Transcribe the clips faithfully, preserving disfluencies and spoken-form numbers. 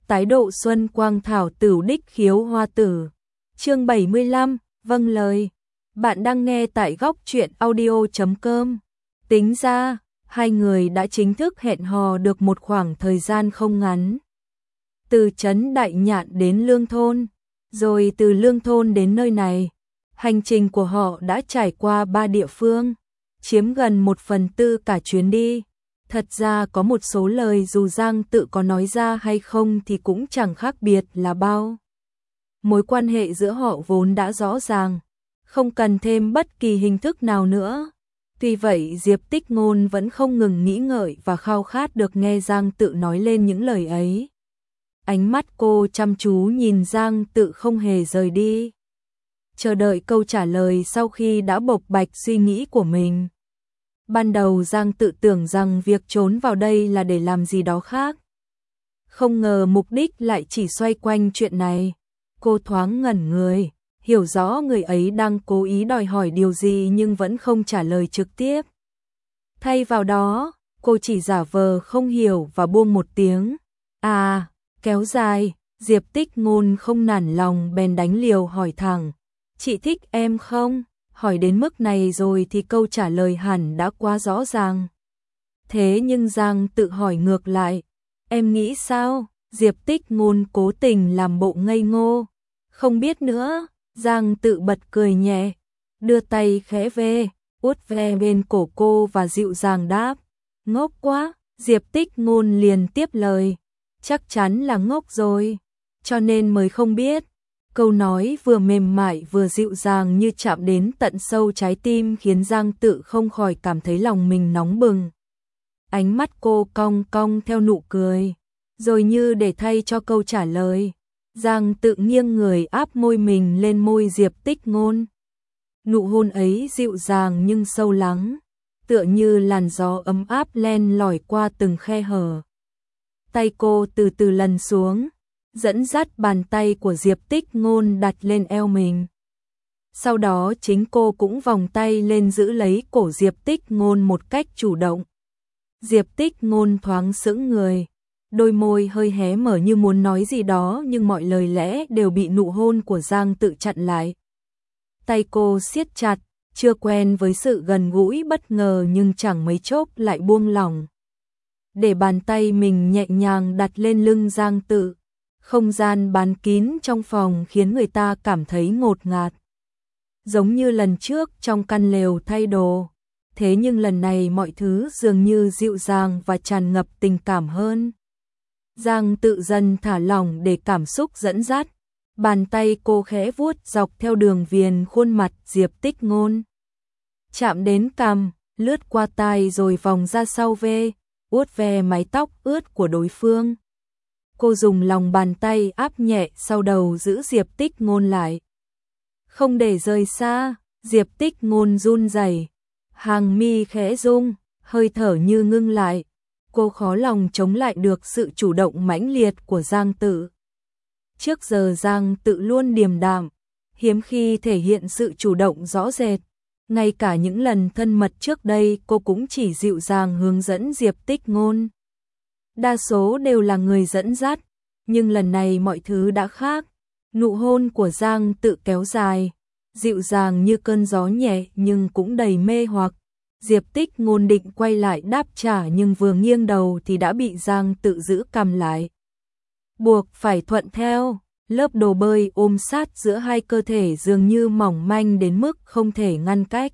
tái độ xuân quang thảo tửu đích khiếu hoa tử. Chương bảy mươi lăm, vâng lời. Bạn đang nghe tại góc truyện audio chấm com. Tính ra, hai người đã chính thức hẹn hò được một khoảng thời gian không ngắn. Từ trấn Đại Nhạn đến Lương Thôn, rồi từ Lương Thôn đến nơi này, hành trình của họ đã trải qua ba địa phương, chiếm gần một phần tư cả chuyến đi. Thật ra có một số lời dù Giang Tự có nói ra hay không thì cũng chẳng khác biệt là bao. Mối quan hệ giữa họ vốn đã rõ ràng, không cần thêm bất kỳ hình thức nào nữa. Tuy vậy Diệp Tích Ngôn vẫn không ngừng nghĩ ngợi và khao khát được nghe Giang Tự nói lên những lời ấy. Ánh mắt cô chăm chú nhìn Giang Tự không hề rời đi, chờ đợi câu trả lời sau khi đã bộc bạch suy nghĩ của mình. Ban đầu Giang Tự tưởng rằng việc trốn vào đây là để làm gì đó khác. Không ngờ mục đích lại chỉ xoay quanh chuyện này. Cô thoáng ngẩn người, hiểu rõ người ấy đang cố ý đòi hỏi điều gì nhưng vẫn không trả lời trực tiếp. Thay vào đó, cô chỉ giả vờ không hiểu và buông một tiếng. À, kéo dài, Diệp Tích Ngôn không nản lòng bèn đánh liều hỏi thẳng. Chị thích em không? Hỏi đến mức này rồi thì câu trả lời hẳn đã quá rõ ràng. Thế nhưng Giang Tự hỏi ngược lại. Em nghĩ sao? Diệp Tích Ngôn cố tình làm bộ ngây ngô. Không biết nữa. Giang Tự bật cười nhẹ, đưa tay khẽ ve, vuốt ve bên cổ cô và dịu dàng đáp. Ngốc quá. Diệp Tích Ngôn liền tiếp lời. Chắc chắn là ngốc rồi, cho nên mới không biết. Câu nói vừa mềm mại vừa dịu dàng như chạm đến tận sâu trái tim khiến Giang Tự không khỏi cảm thấy lòng mình nóng bừng. Ánh mắt cô cong cong theo nụ cười, rồi như để thay cho câu trả lời, Giang Tự nghiêng người áp môi mình lên môi Diệp Tích Ngôn. Nụ hôn ấy dịu dàng nhưng sâu lắng, tựa như làn gió ấm áp len lỏi qua từng khe hở. Tay cô từ từ lần xuống, dẫn dắt bàn tay của Diệp Tích Ngôn đặt lên eo mình. Sau đó chính cô cũng vòng tay lên giữ lấy cổ Diệp Tích Ngôn một cách chủ động. Diệp Tích Ngôn thoáng sững người, đôi môi hơi hé mở như muốn nói gì đó nhưng mọi lời lẽ đều bị nụ hôn của Giang Tự chặn lại. Tay cô siết chặt, chưa quen với sự gần gũi bất ngờ nhưng chẳng mấy chốc lại buông lỏng. Để bàn tay mình nhẹ nhàng đặt lên lưng Giang Tự. Không gian bán kín trong phòng khiến người ta cảm thấy ngột ngạt. Giống như lần trước trong căn lều thay đồ, thế nhưng lần này mọi thứ dường như dịu dàng và tràn ngập tình cảm hơn. Giang Tự dần thả lỏng để cảm xúc dẫn dắt, bàn tay cô khẽ vuốt dọc theo đường viền khuôn mặt Diệp Tích Ngôn. Chạm đến cằm, lướt qua tai rồi vòng ra sau ve, vuốt ve mái tóc ướt của đối phương. Cô dùng lòng bàn tay áp nhẹ sau đầu giữ Diệp Tích Ngôn lại. Không để rời xa, Diệp Tích Ngôn run rẩy, hàng mi khẽ rung, hơi thở như ngưng lại. Cô khó lòng chống lại được sự chủ động mãnh liệt của Giang Tự. Trước giờ Giang Tự luôn điềm đạm, hiếm khi thể hiện sự chủ động rõ rệt. Ngay cả những lần thân mật trước đây cô cũng chỉ dịu dàng hướng dẫn Diệp Tích Ngôn. Đa số đều là người dẫn dắt, nhưng lần này mọi thứ đã khác. Nụ hôn của Giang Tự kéo dài, dịu dàng như cơn gió nhẹ nhưng cũng đầy mê hoặc. Diệp Tích Ngôn định quay lại đáp trả nhưng vừa nghiêng đầu thì đã bị Giang Tự giữ cằm lại. Buộc phải thuận theo, lớp đồ bơi ôm sát giữa hai cơ thể dường như mỏng manh đến mức không thể ngăn cách.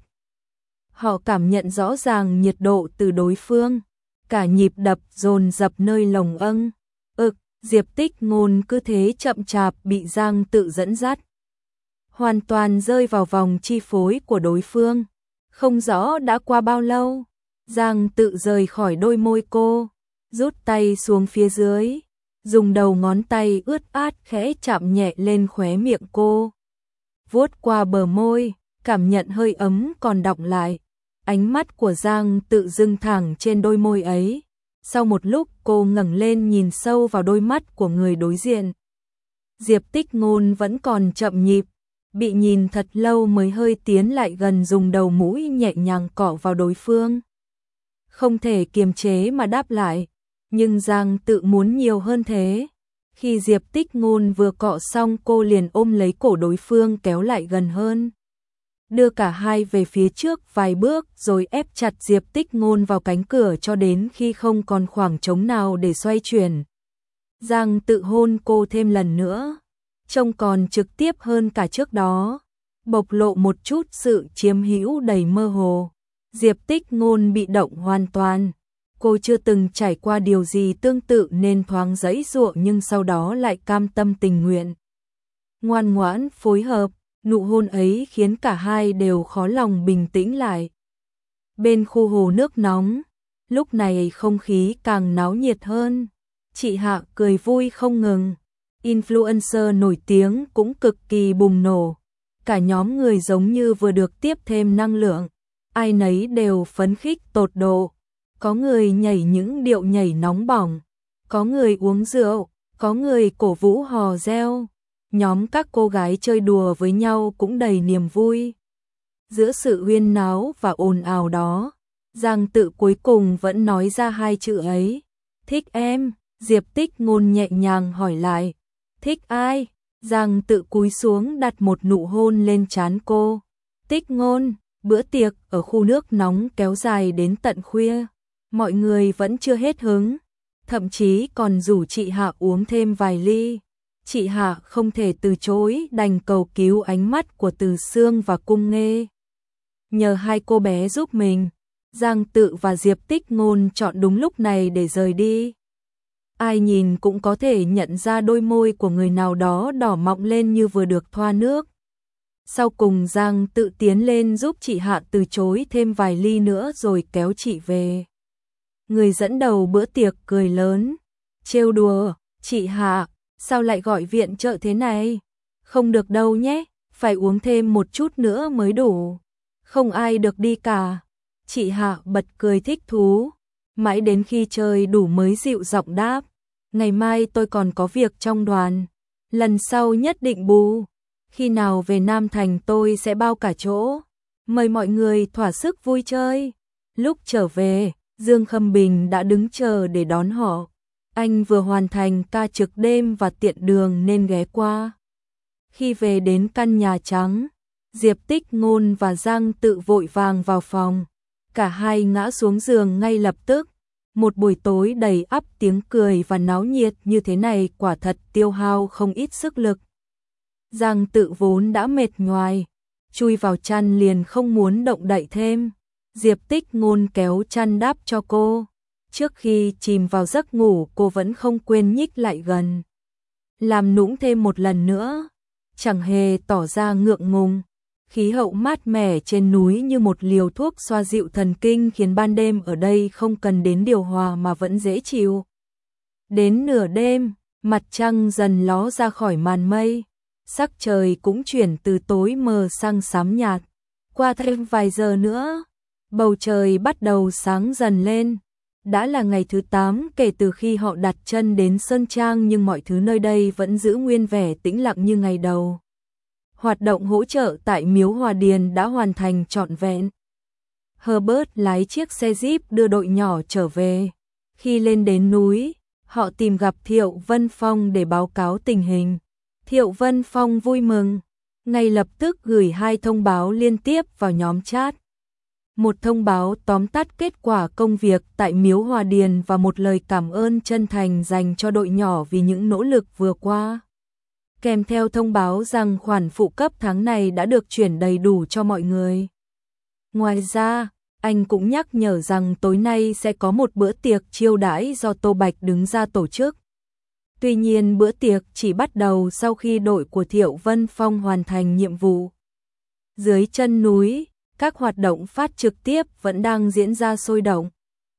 Họ cảm nhận rõ ràng nhiệt độ từ đối phương. Cả nhịp đập dồn dập nơi lồng âng. Ực, Diệp Tích Ngôn cứ thế chậm chạp bị Giang Tự dẫn dắt. Hoàn toàn rơi vào vòng chi phối của đối phương. Không rõ đã qua bao lâu, Giang Tự rời khỏi đôi môi cô, rút tay xuống phía dưới, dùng đầu ngón tay ướt át khẽ chạm nhẹ lên khóe miệng cô. Vuốt qua bờ môi, cảm nhận hơi ấm còn đọng lại. Ánh mắt của Giang Tự dừng thẳng trên đôi môi ấy. Sau một lúc cô ngẩng lên nhìn sâu vào đôi mắt của người đối diện. Diệp Tích Ngôn vẫn còn chậm nhịp, bị nhìn thật lâu mới hơi tiến lại gần dùng đầu mũi nhẹ nhàng cọ vào đối phương. Không thể kiềm chế mà đáp lại, nhưng Giang Tự muốn nhiều hơn thế. Khi Diệp Tích Ngôn vừa cọ xong cô liền ôm lấy cổ đối phương kéo lại gần hơn. Đưa cả hai về phía trước vài bước rồi ép chặt Diệp Tích Ngôn vào cánh cửa cho đến khi không còn khoảng trống nào để xoay chuyển. Giang Tự hôn cô thêm lần nữa, trông còn trực tiếp hơn cả trước đó, bộc lộ một chút sự chiếm hữu đầy mơ hồ. Diệp Tích Ngôn bị động hoàn toàn. Cô chưa từng trải qua điều gì tương tự nên thoáng giãy giụa nhưng sau đó lại cam tâm tình nguyện. Ngoan ngoãn phối hợp, nụ hôn ấy khiến cả hai đều khó lòng bình tĩnh lại. Bên khu hồ nước nóng, lúc này không khí càng náo nhiệt hơn. Chị Hạ cười vui không ngừng. Influencer nổi tiếng cũng cực kỳ bùng nổ. Cả nhóm người giống như vừa được tiếp thêm năng lượng. Ai nấy đều phấn khích tột độ. Có người nhảy những điệu nhảy nóng bỏng, có người uống rượu, có người cổ vũ hò reo. Nhóm các cô gái chơi đùa với nhau cũng đầy niềm vui. Giữa sự huyên náo và ồn ào đó, Giang Tự cuối cùng vẫn nói ra hai chữ ấy. Thích em, Diệp Tích Ngôn nhẹ nhàng hỏi lại. Thích ai? Giang Tự cúi xuống đặt một nụ hôn lên trán cô. Tích Ngôn, bữa tiệc ở khu nước nóng kéo dài đến tận khuya. Mọi người vẫn chưa hết hứng, thậm chí còn rủ chị Hạ uống thêm vài ly. Chị Hạ không thể từ chối đành cầu cứu ánh mắt của Từ Sương và Cung Nghê. Nhờ hai cô bé giúp mình, Giang Tự và Diệp Tích Ngôn chọn đúng lúc này để rời đi. Ai nhìn cũng có thể nhận ra đôi môi của người nào đó đỏ mọng lên như vừa được thoa nước. Sau cùng Giang Tự tiến lên giúp chị Hạ từ chối thêm vài ly nữa rồi kéo chị về. Người dẫn đầu bữa tiệc cười lớn, trêu đùa, chị Hạ, sao lại gọi viện trợ thế này? Không được đâu nhé, phải uống thêm một chút nữa mới đủ. Không ai được đi cả. Chị Hạ bật cười thích thú, mãi đến khi chơi đủ mới dịu giọng đáp. Ngày mai tôi còn có việc trong đoàn, lần sau nhất định bù. Khi nào về Nam Thành tôi sẽ bao cả chỗ, mời mọi người thỏa sức vui chơi. Lúc trở về, Dương Khâm Bình đã đứng chờ để đón họ. Anh vừa hoàn thành ca trực đêm và tiện đường nên ghé qua. Khi về đến căn nhà trắng, Diệp Tích Ngôn và Giang Tự vội vàng vào phòng. Cả hai ngã xuống giường ngay lập tức. Một buổi tối đầy ắp tiếng cười và náo nhiệt như thế này quả thật tiêu hao không ít sức lực. Giang Tự vốn đã mệt nhoài, chui vào chăn liền không muốn động đậy thêm. Diệp Tích Ngôn kéo chăn đắp cho cô. Trước khi chìm vào giấc ngủ cô vẫn không quên nhích lại gần. Làm nũng thêm một lần nữa, chẳng hề tỏ ra ngượng ngùng. Khí hậu mát mẻ trên núi như một liều thuốc xoa dịu thần kinh khiến ban đêm ở đây không cần đến điều hòa mà vẫn dễ chịu. Đến nửa đêm, mặt trăng dần ló ra khỏi màn mây. Sắc trời cũng chuyển từ tối mờ sang xám nhạt. Qua thêm vài giờ nữa, bầu trời bắt đầu sáng dần lên. Đã là ngày thứ tám kể từ khi họ đặt chân đến Sơn Trang nhưng mọi thứ nơi đây vẫn giữ nguyên vẻ tĩnh lặng như ngày đầu. Hoạt động hỗ trợ tại Miếu Hòa Điền đã hoàn thành trọn vẹn. Herbert lái chiếc xe Jeep đưa đội nhỏ trở về. Khi lên đến núi, họ tìm gặp Thiệu Vân Phong để báo cáo tình hình. Thiệu Vân Phong vui mừng, ngay lập tức gửi hai thông báo liên tiếp vào nhóm chat. Một thông báo tóm tắt kết quả công việc tại Miếu Hòa Điền và một lời cảm ơn chân thành dành cho đội nhỏ vì những nỗ lực vừa qua. Kèm theo thông báo rằng khoản phụ cấp tháng này đã được chuyển đầy đủ cho mọi người. Ngoài ra, anh cũng nhắc nhở rằng tối nay sẽ có một bữa tiệc chiêu đãi do Tô Bạch đứng ra tổ chức. Tuy nhiên bữa tiệc chỉ bắt đầu sau khi đội của Thiệu Vân Phong hoàn thành nhiệm vụ. Dưới chân núi, các hoạt động phát trực tiếp vẫn đang diễn ra sôi động.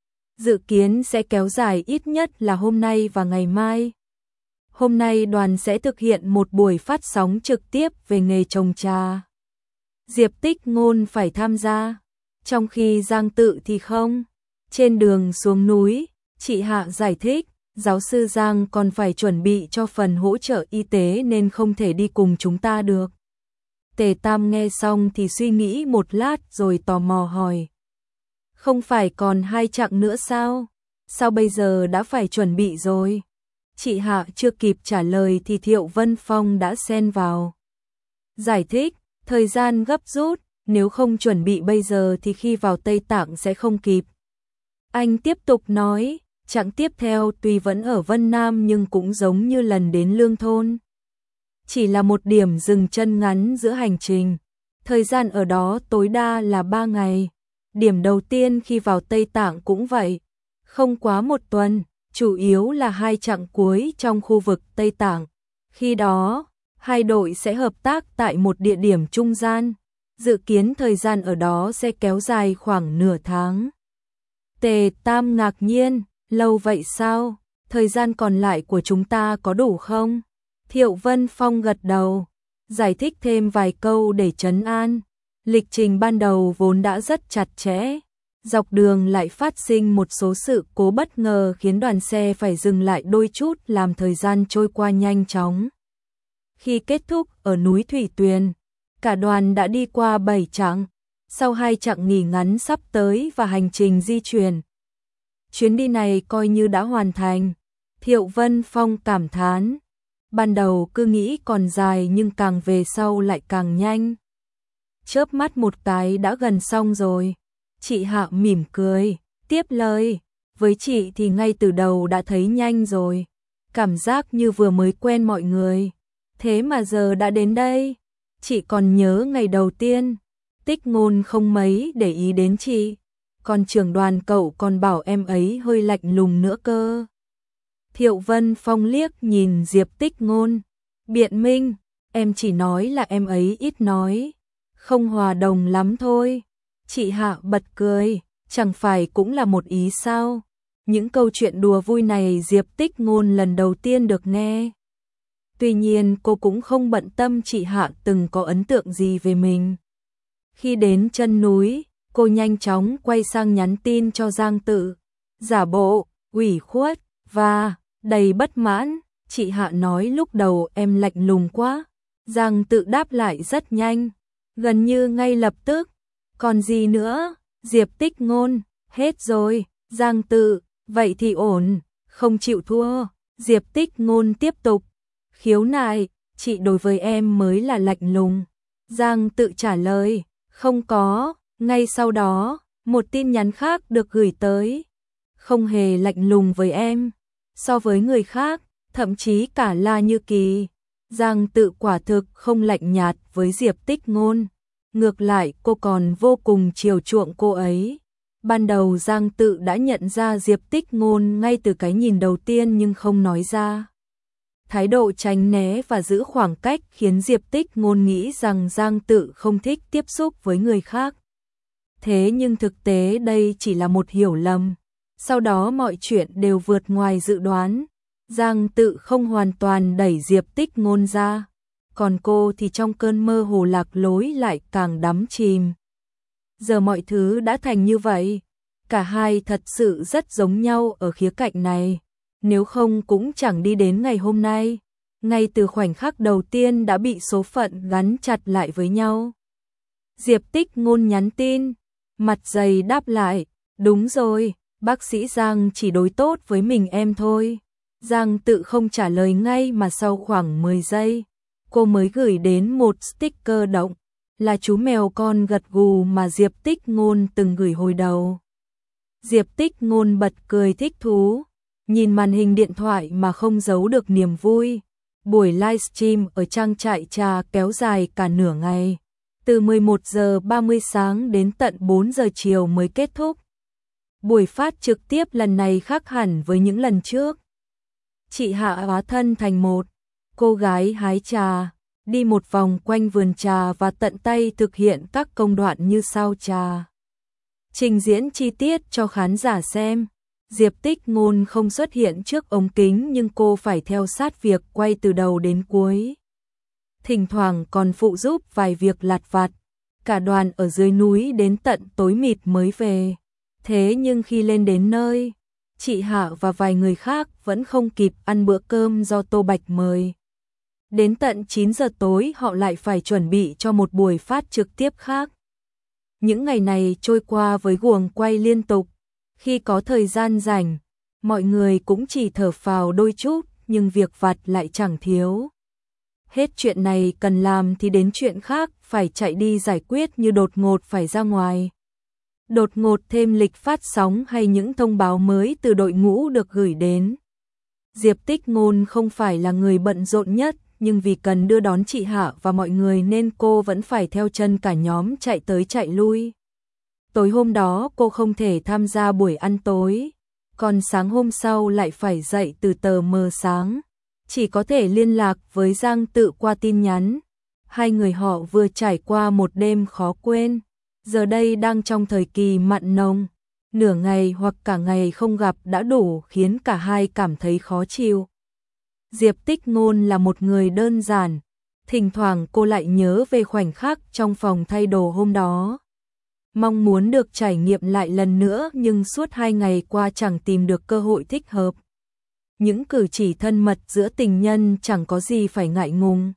Dự kiến sẽ kéo dài ít nhất là hôm nay và ngày mai. Hôm nay đoàn sẽ thực hiện một buổi phát sóng trực tiếp về nghề trồng trà. Diệp Tích Ngôn phải tham gia, trong khi Giang Tự thì không. Trên đường xuống núi, chị Hạ giải thích, giáo sư Giang còn phải chuẩn bị cho phần hỗ trợ y tế nên không thể đi cùng chúng ta được. Tề Tam nghe xong thì suy nghĩ một lát rồi tò mò hỏi. Không phải còn hai chặng nữa sao? Sao bây giờ đã phải chuẩn bị rồi? Chị Hạ chưa kịp trả lời thì Thiệu Vân Phong đã xen vào. Giải thích, thời gian gấp rút, nếu không chuẩn bị bây giờ thì khi vào Tây Tạng sẽ không kịp. Anh tiếp tục nói, chặng tiếp theo tuy vẫn ở Vân Nam nhưng cũng giống như lần đến Lương Thôn. Chỉ là một điểm dừng chân ngắn giữa hành trình. Thời gian ở đó tối đa là ba ngày. Điểm đầu tiên khi vào Tây Tạng cũng vậy. Không quá một tuần, chủ yếu là hai chặng cuối trong khu vực Tây Tạng. Khi đó, hai đội sẽ hợp tác tại một địa điểm trung gian. Dự kiến thời gian ở đó sẽ kéo dài khoảng nửa tháng. Tề Tam ngạc nhiên, lâu vậy sao? Thời gian còn lại của chúng ta có đủ không? Thiệu Vân Phong gật đầu, giải thích thêm vài câu để trấn an. Lịch trình ban đầu vốn đã rất chặt chẽ. Dọc đường lại phát sinh một số sự cố bất ngờ khiến đoàn xe phải dừng lại đôi chút làm thời gian trôi qua nhanh chóng. Khi kết thúc ở núi Thủy Tuyền, cả đoàn đã đi qua bảy chặng, sau hai chặng nghỉ ngắn sắp tới và hành trình di chuyển. Chuyến đi này coi như đã hoàn thành, Thiệu Vân Phong cảm thán. Ban đầu cứ nghĩ còn dài nhưng càng về sau lại càng nhanh. Chớp mắt một cái đã gần xong rồi. Chị Hạ mỉm cười, tiếp lời, với chị thì ngay từ đầu đã thấy nhanh rồi. Cảm giác như vừa mới quen mọi người. Thế mà giờ đã đến đây. Chị còn nhớ ngày đầu tiên, Tích Ngôn không mấy để ý đến chị. Còn trưởng đoàn cậu còn bảo em ấy hơi lạnh lùng nữa cơ. Thiệu Vân Phong liếc nhìn Diệp Tích Ngôn. Biện minh, em chỉ nói là em ấy ít nói. Không hòa đồng lắm thôi. Chị Hạ bật cười, chẳng phải cũng là một ý sao? Những câu chuyện đùa vui này Diệp Tích Ngôn lần đầu tiên được nghe. Tuy nhiên cô cũng không bận tâm chị Hạ từng có ấn tượng gì về mình. Khi đến chân núi, cô nhanh chóng quay sang nhắn tin cho Giang Tự. Giả bộ, ủy khuất, và đầy bất mãn. Chị Hạ nói lúc đầu em lạnh lùng quá. Giang Tự đáp lại rất nhanh, gần như ngay lập tức. Còn gì nữa? Diệp Tích Ngôn, hết rồi. Giang Tự, vậy thì ổn, không chịu thua. Diệp Tích Ngôn tiếp tục. Khiếu nại, chị đối với em mới là lạnh lùng. Giang Tự trả lời, không có. Ngay sau đó, một tin nhắn khác được gửi tới. Không hề lạnh lùng với em. So với người khác, thậm chí cả La Như Kỳ, Giang Tự quả thực không lạnh nhạt với Diệp Tích Ngôn. Ngược lại cô còn vô cùng chiều chuộng cô ấy. Ban đầu Giang Tự đã nhận ra Diệp Tích Ngôn ngay từ cái nhìn đầu tiên nhưng không nói ra. Thái độ tránh né và giữ khoảng cách khiến Diệp Tích Ngôn nghĩ rằng Giang Tự không thích tiếp xúc với người khác. Thế nhưng thực tế đây chỉ là một hiểu lầm. Sau đó mọi chuyện đều vượt ngoài dự đoán. Giang Tự không hoàn toàn đẩy Diệp Tích Ngôn ra. Còn cô thì trong cơn mơ hồ lạc lối lại càng đắm chìm. Giờ mọi thứ đã thành như vậy. Cả hai thật sự rất giống nhau ở khía cạnh này. Nếu không cũng chẳng đi đến ngày hôm nay. Ngay từ khoảnh khắc đầu tiên đã bị số phận gắn chặt lại với nhau. Diệp Tích Ngôn nhắn tin, mặt dày đáp lại, đúng rồi, bác sĩ Giang chỉ đối tốt với mình em thôi. Giang Tự không trả lời ngay mà sau khoảng mười giây, cô mới gửi đến một sticker động, là chú mèo con gật gù mà Diệp Tích Ngôn từng gửi hồi đầu. Diệp Tích Ngôn bật cười thích thú, nhìn màn hình điện thoại mà không giấu được niềm vui. Buổi livestream ở trang trại trà kéo dài cả nửa ngày, từ mười một giờ ba mươi sáng đến tận bốn giờ chiều mới kết thúc. Buổi phát trực tiếp lần này khác hẳn với những lần trước. Chị Hạ hóa thân thành một cô gái hái trà, đi một vòng quanh vườn trà và tận tay thực hiện các công đoạn như sao trà. Trình diễn chi tiết cho khán giả xem. Diệp Tích Ngôn không xuất hiện trước ống kính nhưng cô phải theo sát việc quay từ đầu đến cuối. Thỉnh thoảng còn phụ giúp vài việc lặt vặt. Cả đoàn ở dưới núi đến tận tối mịt mới về. Thế nhưng khi lên đến nơi, chị Hạ và vài người khác vẫn không kịp ăn bữa cơm do Tô Bạch mời. Đến tận chín giờ tối họ lại phải chuẩn bị cho một buổi phát trực tiếp khác. Những ngày này trôi qua với guồng quay liên tục. Khi có thời gian rảnh, mọi người cũng chỉ thở phào đôi chút, nhưng việc vặt lại chẳng thiếu. Hết chuyện này cần làm thì đến chuyện khác phải chạy đi giải quyết, như đột ngột phải ra ngoài. Đột ngột thêm lịch phát sóng hay những thông báo mới từ đội ngũ được gửi đến. Diệp Tích Ngôn không phải là người bận rộn nhất, nhưng vì cần đưa đón chị Hạ và mọi người nên cô vẫn phải theo chân cả nhóm chạy tới chạy lui. Tối hôm đó cô không thể tham gia buổi ăn tối, còn sáng hôm sau lại phải dậy từ tờ mờ sáng. Chỉ có thể liên lạc với Giang Tự qua tin nhắn. Hai người họ vừa trải qua một đêm khó quên, giờ đây đang trong thời kỳ mặn nồng. Nửa ngày hoặc cả ngày không gặp đã đủ khiến cả hai cảm thấy khó chịu. Diệp Tích Ngôn là một người đơn giản, thỉnh thoảng cô lại nhớ về khoảnh khắc trong phòng thay đồ hôm đó. Mong muốn được trải nghiệm lại lần nữa, nhưng suốt hai ngày qua chẳng tìm được cơ hội thích hợp. Những cử chỉ thân mật giữa tình nhân chẳng có gì phải ngại ngùng.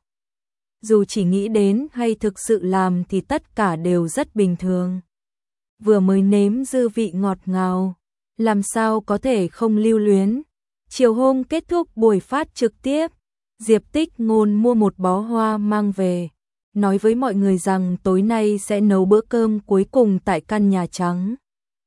Dù chỉ nghĩ đến hay thực sự làm thì tất cả đều rất bình thường. Vừa mới nếm dư vị ngọt ngào, làm sao có thể không lưu luyến. Chiều hôm kết thúc buổi phát trực tiếp, Diệp Tích Ngôn mua một bó hoa mang về, nói với mọi người rằng tối nay sẽ nấu bữa cơm cuối cùng tại căn nhà trắng.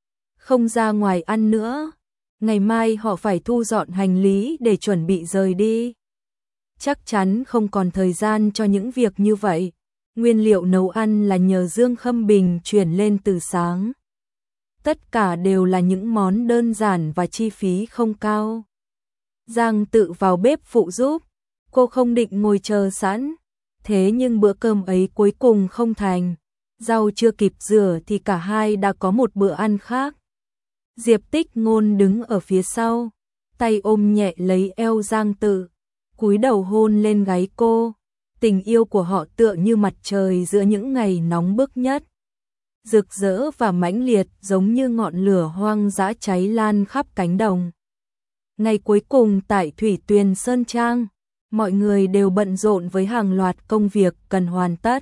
Không ra ngoài ăn nữa, ngày mai họ phải thu dọn hành lý để chuẩn bị rời đi. Chắc chắn không còn thời gian cho những việc như vậy. Nguyên liệu nấu ăn là nhờ Dương Khâm Bình chuyển lên từ sáng. Tất cả đều là những món đơn giản và chi phí không cao. Giang Tự vào bếp phụ giúp, cô không định ngồi chờ sẵn. Thế nhưng bữa cơm ấy cuối cùng không thành. Rau chưa kịp rửa thì cả hai đã có một bữa ăn khác. Diệp Tích Ngôn đứng ở phía sau, tay ôm nhẹ lấy eo Giang Tự, cúi đầu hôn lên gáy cô. Tình yêu của họ tựa như mặt trời giữa những ngày nóng bức nhất. Rực rỡ và mãnh liệt giống như ngọn lửa hoang dã cháy lan khắp cánh đồng. Ngày cuối cùng tại Thủy Tuyền Sơn Trang, mọi người đều bận rộn với hàng loạt công việc cần hoàn tất.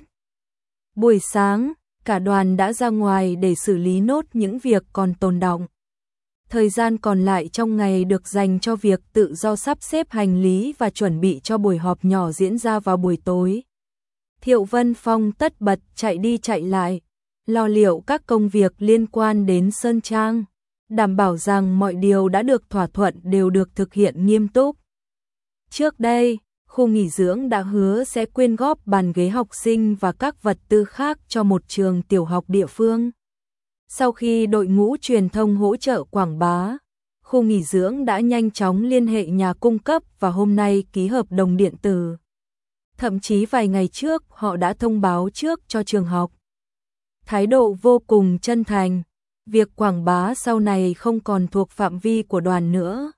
Buổi sáng, cả đoàn đã ra ngoài để xử lý nốt những việc còn tồn đọng. Thời gian còn lại trong ngày được dành cho việc tự do sắp xếp hành lý và chuẩn bị cho buổi họp nhỏ diễn ra vào buổi tối. Thiệu Vân Phong tất bật chạy đi chạy lại, lo liệu các công việc liên quan đến Sơn Trang, đảm bảo rằng mọi điều đã được thỏa thuận đều được thực hiện nghiêm túc. Trước đây, khu nghỉ dưỡng đã hứa sẽ quyên góp bàn ghế học sinh và các vật tư khác cho một trường tiểu học địa phương. Sau khi đội ngũ truyền thông hỗ trợ quảng bá, khu nghỉ dưỡng đã nhanh chóng liên hệ nhà cung cấp và hôm nay ký hợp đồng điện tử. Thậm chí vài ngày trước họ đã thông báo trước cho trường học. Thái độ vô cùng chân thành, việc quảng bá sau này không còn thuộc phạm vi của đoàn nữa.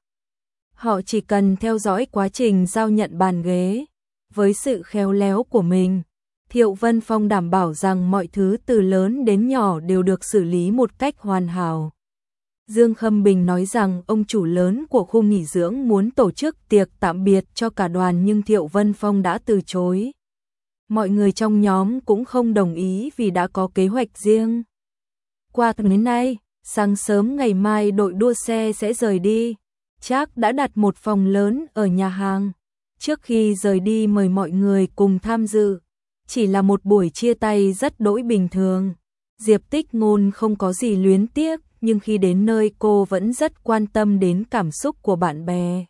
Họ chỉ cần theo dõi quá trình giao nhận bàn ghế. Với sự khéo léo của mình, Thiệu Vân Phong đảm bảo rằng mọi thứ từ lớn đến nhỏ đều được xử lý một cách hoàn hảo. Dương Khâm Bình nói rằng ông chủ lớn của khu nghỉ dưỡng muốn tổ chức tiệc tạm biệt cho cả đoàn nhưng Thiệu Vân Phong đã từ chối. Mọi người trong nhóm cũng không đồng ý vì đã có kế hoạch riêng. Qua đến nay, sáng sớm ngày mai đội đua xe sẽ rời đi. Trác đã đặt một phòng lớn ở nhà hàng. Trước khi rời đi mời mọi người cùng tham dự. Chỉ là một buổi chia tay rất đỗi bình thường. Diệp Tích Ngôn không có gì luyến tiếc, nhưng khi đến nơi cô vẫn rất quan tâm đến cảm xúc của bạn bè.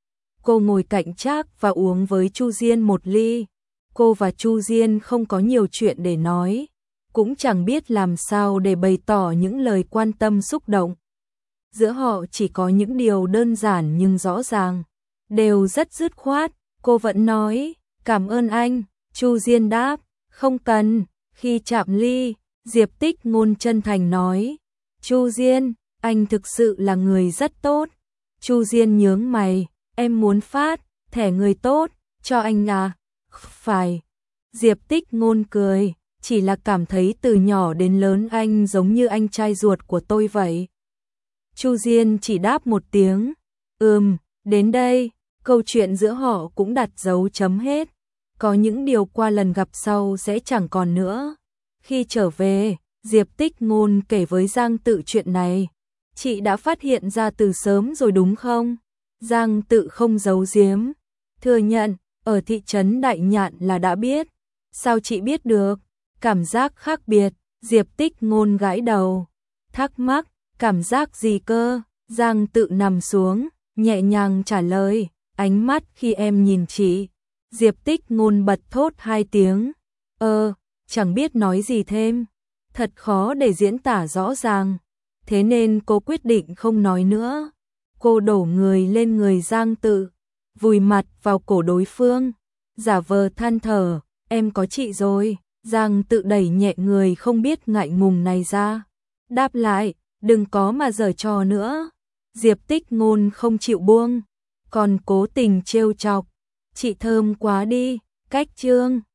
Cô ngồi cạnh Trác và uống với Chu Diên một ly. Cô và Chu Diên không có nhiều chuyện để nói, cũng chẳng biết làm sao để bày tỏ những lời quan tâm xúc động. Giữa họ chỉ có những điều đơn giản nhưng rõ ràng, đều rất dứt khoát. Cô vẫn nói, cảm ơn anh. Chu Diên đáp, không cần. Khi chạm ly, Diệp Tích Ngôn chân thành nói, Chu Diên, anh thực sự là người rất tốt. Chu Diên nhướng mày, em muốn phát thẻ người tốt cho anh à? Phải. Diệp Tích Ngôn cười, chỉ là cảm thấy từ nhỏ đến lớn anh giống như anh trai ruột của tôi vậy. Chu Diên chỉ đáp một tiếng, ừm, đến đây, câu chuyện giữa họ cũng đặt dấu chấm hết. Có những điều qua lần gặp sau sẽ chẳng còn nữa. Khi trở về, Diệp Tích Ngôn kể với Giang Tự chuyện này. Chị đã phát hiện ra từ sớm rồi đúng không? Giang Tự không giấu giếm, thừa nhận, ở thị trấn Đại Nhạn là đã biết. Sao chị biết được? Cảm giác khác biệt, Diệp Tích Ngôn gãi đầu. Thắc mắc, cảm giác gì cơ? Giang Tự nằm xuống, nhẹ nhàng trả lời, ánh mắt khi em nhìn chị. Diệp Tích Ngôn bật thốt hai tiếng. Ơ, chẳng biết nói gì thêm. Thật khó để diễn tả rõ ràng. Thế nên cô quyết định không nói nữa. Cô đổ người lên người Giang Tự, vùi mặt vào cổ đối phương, giả vờ than thở, em có chị rồi. Giang Tự đẩy nhẹ người không biết ngại ngùng này ra. Đáp lại, đừng có mà giở trò nữa. Diệp Tích Ngôn không chịu buông, còn cố tình trêu chọc. Chị thơm quá đi, cách chương.